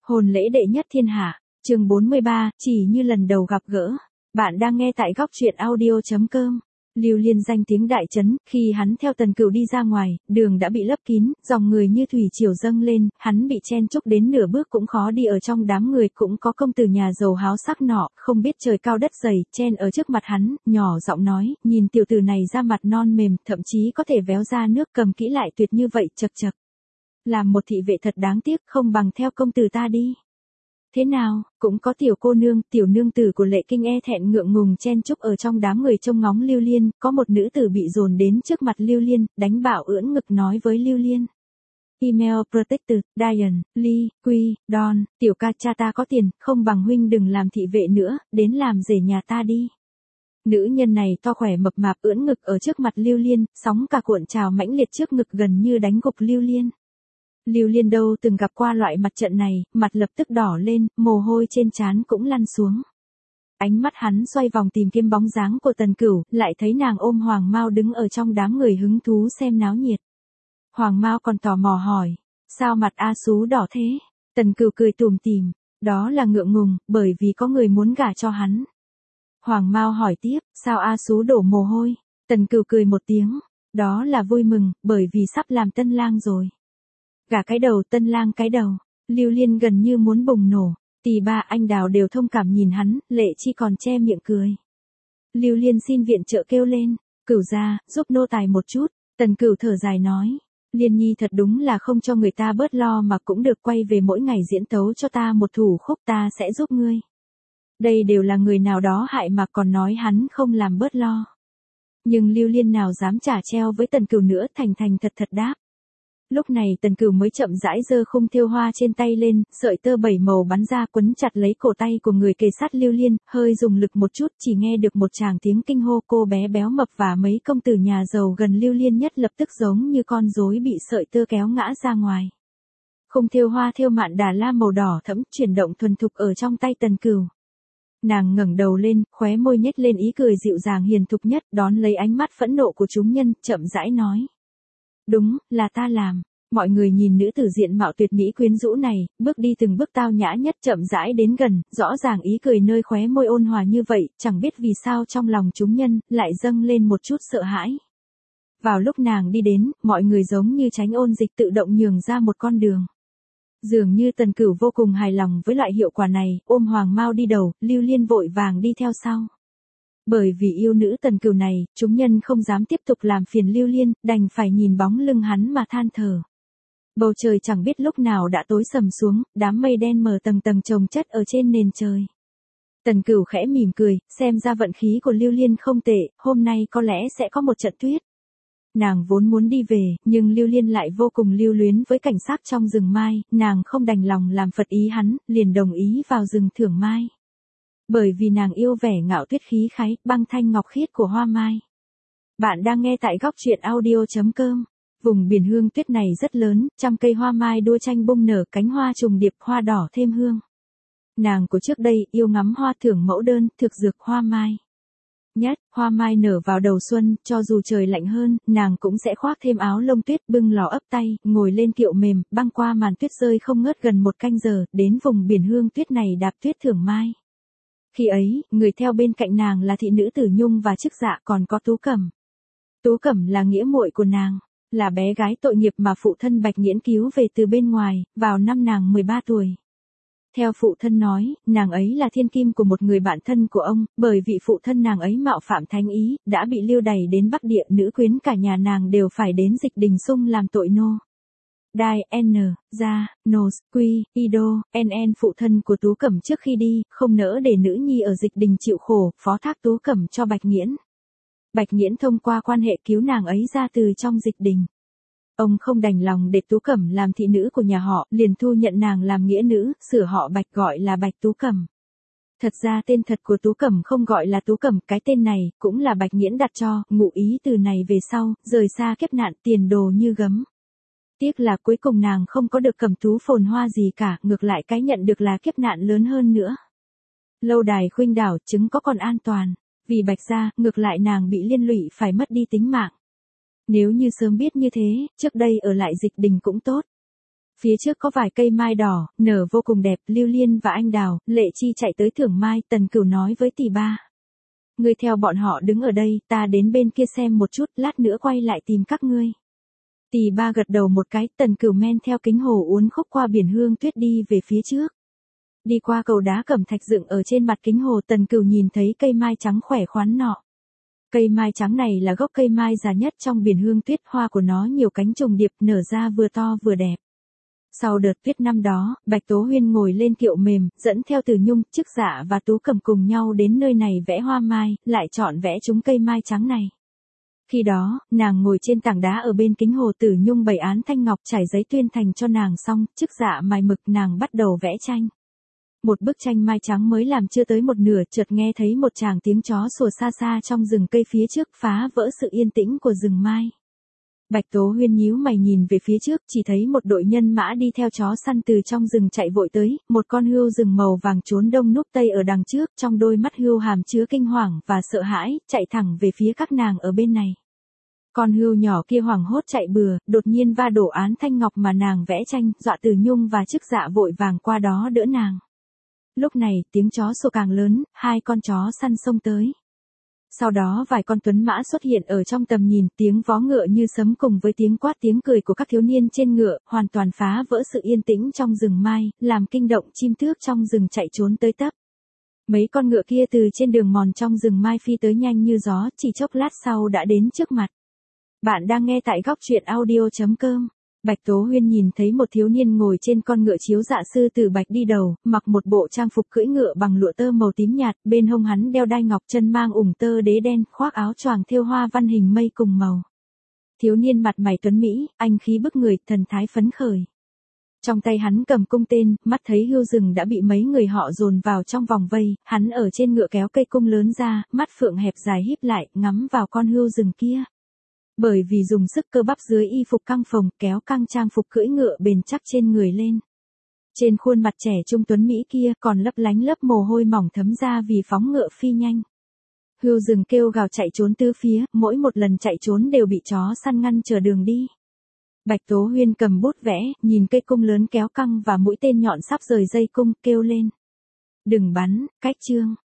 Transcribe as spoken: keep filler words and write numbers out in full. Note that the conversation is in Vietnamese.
Hôn lễ đệ nhất thiên hạ, chương bốn mươi ba, chỉ như lần đầu gặp gỡ. Bạn đang nghe tại góc truyện audio chấm com. Lưu Liên danh tiếng đại chấn, khi hắn theo Tần Cửu đi ra ngoài, đường đã bị lấp kín, dòng người như thủy triều dâng lên, hắn bị chen chúc đến nửa bước cũng khó đi, ở trong đám người cũng có công tử nhà giàu háo sắc nọ, không biết trời cao đất dày, chen ở trước mặt hắn, nhỏ giọng nói, nhìn tiểu tử này da mặt non mềm, thậm chí có thể véo ra nước, cầm kỹ lại tuyệt như vậy, chậc chậc. Làm một thị vệ thật đáng tiếc, không bằng theo công tử ta đi. Thế nào, cũng có tiểu cô nương, tiểu nương tử của Lệ Kinh e thẹn ngượng ngùng chen chúc ở trong đám người trông ngóng Lưu Liên, có một nữ tử bị dồn đến trước mặt Lưu Liên, đánh bạo ưỡn ngực nói với Lưu Liên. Email Protected, Diane, Lee, Quy, Don, tiểu ca cha ta có tiền, không bằng huynh đừng làm thị vệ nữa, đến làm rể nhà ta đi. Nữ nhân này to khỏe mập mạp ưỡn ngực ở trước mặt Lưu Liên, sóng cả cuộn trào mãnh liệt trước ngực gần như đánh gục Lưu Liên. Lưu Liên đâu từng gặp qua loại mặt trận này, mặt lập tức đỏ lên, mồ hôi trên trán cũng lăn xuống. Ánh mắt hắn xoay vòng tìm kiếm bóng dáng của Tần Cửu, lại thấy nàng ôm Hoàng Mao đứng ở trong đám người hứng thú xem náo nhiệt. Hoàng Mao còn tò mò hỏi, sao mặt A Sú đỏ thế? Tần Cửu cười tủm tỉm, đó là ngượng ngùng, bởi vì có người muốn gả cho hắn. Hoàng Mao hỏi tiếp, sao A Sú đổ mồ hôi? Tần Cửu cười một tiếng, đó là vui mừng, bởi vì sắp làm tân lang rồi. Gả cái đầu, tân lang cái đầu. Lưu Liên gần như muốn bùng nổ. Tỳ ba anh Đào đều thông cảm nhìn hắn, Lệ Chi còn che miệng cười. Lưu Liên xin viện trợ kêu lên, Cửu gia, giúp nô tài một chút. Tần Cửu thở dài nói, Liên nhi thật đúng là không cho người ta bớt lo mà cũng được, quay về mỗi ngày diễn tấu cho ta một thủ khúc, ta sẽ giúp ngươi. Đây đều là người nào đó hại mà còn nói hắn không làm bớt lo. Nhưng Lưu Liên nào dám trả treo với Tần Cửu nữa, thành thành thật thật đáp. Lúc này Tần Cửu mới chậm rãi giơ khung thêu hoa trên tay lên, sợi tơ bảy màu bắn ra quấn chặt lấy cổ tay của người kề sát Lưu Liên, hơi dùng lực một chút chỉ nghe được một tràng tiếng kinh hô, cô bé béo mập và mấy công tử nhà giàu gần Lưu Liên nhất lập tức giống như con rối bị sợi tơ kéo ngã ra ngoài. Khung thêu hoa thêu mạn đà la màu đỏ thẫm chuyển động thuần thục ở trong tay Tần Cửu. Nàng ngẩng đầu lên, khóe môi nhếch lên ý cười dịu dàng hiền thục nhất, đón lấy ánh mắt phẫn nộ của chúng nhân, chậm rãi nói. Đúng, là ta làm. Mọi người nhìn nữ tử diện mạo tuyệt mỹ quyến rũ này, bước đi từng bước tao nhã nhất, chậm rãi đến gần, rõ ràng ý cười nơi khóe môi ôn hòa như vậy, chẳng biết vì sao trong lòng chúng nhân, lại dâng lên một chút sợ hãi. Vào lúc nàng đi đến, mọi người giống như tránh ôn dịch tự động nhường ra một con đường. Dường như Tần Cửu vô cùng hài lòng với loại hiệu quả này, ôm Hoàng Mao đi đầu, Lưu Liên vội vàng đi theo sau. Bởi vì yêu nữ Tần Cửu này, chúng nhân không dám tiếp tục làm phiền Lưu Liên, đành phải nhìn bóng lưng hắn mà than thở. Bầu trời chẳng biết lúc nào đã tối sầm xuống, đám mây đen mờ tầng tầng chồng chất ở trên nền trời. Tần Cửu khẽ mỉm cười, xem ra vận khí của Lưu Liên không tệ, hôm nay có lẽ sẽ có một trận tuyết. Nàng vốn muốn đi về, nhưng Lưu Liên lại vô cùng lưu luyến với cảnh sắc trong rừng mai, nàng không đành lòng làm phật ý hắn, liền đồng ý vào rừng thưởng mai. Bởi vì nàng yêu vẻ ngạo tuyết khí khái, băng thanh ngọc khiết của hoa mai. Bạn đang nghe tại góc truyện audio chấm com. Vùng biển hương tuyết này rất lớn, trăm cây hoa mai đua tranh bung nở, cánh hoa trùng điệp, hoa đỏ thêm hương. Nàng của trước đây yêu ngắm hoa thưởng mẫu đơn, thực dược hoa mai. Nhất, hoa mai nở vào đầu xuân, cho dù trời lạnh hơn, nàng cũng sẽ khoác thêm áo lông tuyết, bưng lò ấp tay, ngồi lên kiệu mềm, băng qua màn tuyết rơi không ngớt gần một canh giờ, đến vùng biển hương tuyết này đạp tuyết thưởng mai. Khi ấy, người theo bên cạnh nàng là thị nữ Tử Nhung và Trức Dạ, còn có Tú Cẩm. Tú Cẩm là nghĩa muội của nàng, là bé gái tội nghiệp mà phụ thân Bạch Nghiễn cứu về từ bên ngoài, vào năm nàng mười ba tuổi. Theo phụ thân nói, nàng ấy là thiên kim của một người bạn thân của ông, bởi vì phụ thân nàng ấy mạo phạm thánh ý, đã bị lưu đày đến Bắc Địa, nữ quyến cả nhà nàng đều phải đến Dịch Đình Sung làm tội nô. Đai, N, Gia, Nos, Quy, Ido, N N phụ thân của Tú Cẩm trước khi đi, không nỡ để nữ nhi ở Dịch Đình chịu khổ, phó thác Tú Cẩm cho Bạch Nghiễn. Bạch Nghiễn thông qua quan hệ cứu nàng ấy ra từ trong Dịch Đình. Ông không đành lòng để Tú Cẩm làm thị nữ của nhà họ, liền thu nhận nàng làm nghĩa nữ, sửa họ Bạch gọi là Bạch Tú Cẩm. Thật ra tên thật của Tú Cẩm không gọi là Tú Cẩm, cái tên này cũng là Bạch Nghiễn đặt cho, ngụ ý từ này về sau, rời xa kiếp nạn, tiền đồ như gấm. Tiếc là cuối cùng nàng không có được Cẩm Tú phồn hoa gì cả, ngược lại cái nhận được là kiếp nạn lớn hơn nữa. Lâu đài khuynh đảo, chứng có còn an toàn, vì Bạch gia, ngược lại nàng bị liên lụy phải mất đi tính mạng. Nếu như sớm biết như thế, trước đây ở lại Dịch Đình cũng tốt. Phía trước có vài cây mai đỏ, nở vô cùng đẹp, Lưu Liên và anh Đào, Lệ Chi chạy tới thưởng mai, Tần Cửu nói với tỷ ba. Ngươi theo bọn họ đứng ở đây, ta đến bên kia xem một chút, lát nữa quay lại tìm các ngươi. Tỷ ba gật đầu một cái, Tần Cửu men theo kính hồ uốn khúc qua biển hương tuyết đi về phía trước. Đi qua cầu đá cẩm thạch dựng ở trên mặt kính hồ, Tần Cửu nhìn thấy cây mai trắng khỏe khoắn nọ. Cây mai trắng này là gốc cây mai già nhất trong biển hương tuyết, hoa của nó nhiều cánh trùng điệp, nở ra vừa to vừa đẹp. Sau đợt tuyết năm đó, Bạch Tố Huyên ngồi lên kiệu mềm, dẫn theo Từ Nhung, Trức Dạ và Tú Cầm cùng nhau đến nơi này vẽ hoa mai, lại chọn vẽ trúng cây mai trắng này. Khi đó, nàng ngồi trên tảng đá ở bên kính hồ, Tử Nhung bày án thanh ngọc trải giấy tuyên thành cho nàng xong, Trức Dạ mài mực, nàng bắt đầu vẽ tranh. Một bức tranh mai trắng mới làm chưa tới một nửa, chợt nghe thấy một tràng tiếng chó sủa xa xa trong rừng cây phía trước, phá vỡ sự yên tĩnh của rừng mai. Bạch Tố Huyên nhíu mày nhìn về phía trước, chỉ thấy một đội nhân mã đi theo chó săn từ trong rừng chạy vội tới, một con hươu rừng màu vàng trốn đông núp tây ở đằng trước, trong đôi mắt hươu hàm chứa kinh hoàng và sợ hãi, chạy thẳng về phía các nàng ở bên này. Con hươu nhỏ kia hoảng hốt chạy bừa, đột nhiên va đổ án thanh ngọc mà nàng vẽ tranh, dọa Từ Nhung và Trức Dạ vội vàng qua đó đỡ nàng. Lúc này, tiếng chó sủa càng lớn, hai con chó săn xông tới. Sau đó vài con tuấn mã xuất hiện ở trong tầm nhìn, tiếng vó ngựa như sấm cùng với tiếng quát tiếng cười của các thiếu niên trên ngựa, hoàn toàn phá vỡ sự yên tĩnh trong rừng mai, làm kinh động chim tước trong rừng chạy trốn tới tấp. Mấy con ngựa kia từ trên đường mòn trong rừng mai phi tới nhanh như gió, chỉ chốc lát sau đã đến trước mặt. Bạn đang nghe tại góc truyện audio chấm com. Bạch Tố Huyên nhìn thấy một thiếu niên ngồi trên con ngựa chiếu dạ sư tử bạch đi đầu, mặc một bộ trang phục cưỡi ngựa bằng lụa tơ màu tím nhạt, bên hông hắn đeo đai ngọc, chân mang ủng tơ đế đen, khoác áo choàng thêu hoa văn hình mây cùng màu. Thiếu niên mặt mày tuấn mỹ, anh khí bức người, thần thái phấn khởi. Trong tay hắn cầm cung tên, mắt thấy hươu rừng đã bị mấy người họ dồn vào trong vòng vây, hắn ở trên ngựa kéo cây cung lớn ra, mắt phượng hẹp dài híp lại, ngắm vào con hươu rừng kia. Bởi vì dùng sức cơ bắp dưới y phục căng phồng, kéo căng trang phục cưỡi ngựa bền chắc trên người lên. Trên khuôn mặt trẻ trung tuấn mỹ kia còn lấp lánh lớp mồ hôi mỏng thấm ra vì phóng ngựa phi nhanh. Hươu rừng kêu gào chạy trốn tứ phía, mỗi một lần chạy trốn đều bị chó săn ngăn chờ đường đi. Bạch Tố Huyên cầm bút vẽ, nhìn cây cung lớn kéo căng và mũi tên nhọn sắp rời dây cung, kêu lên. Đừng bắn, cách chương.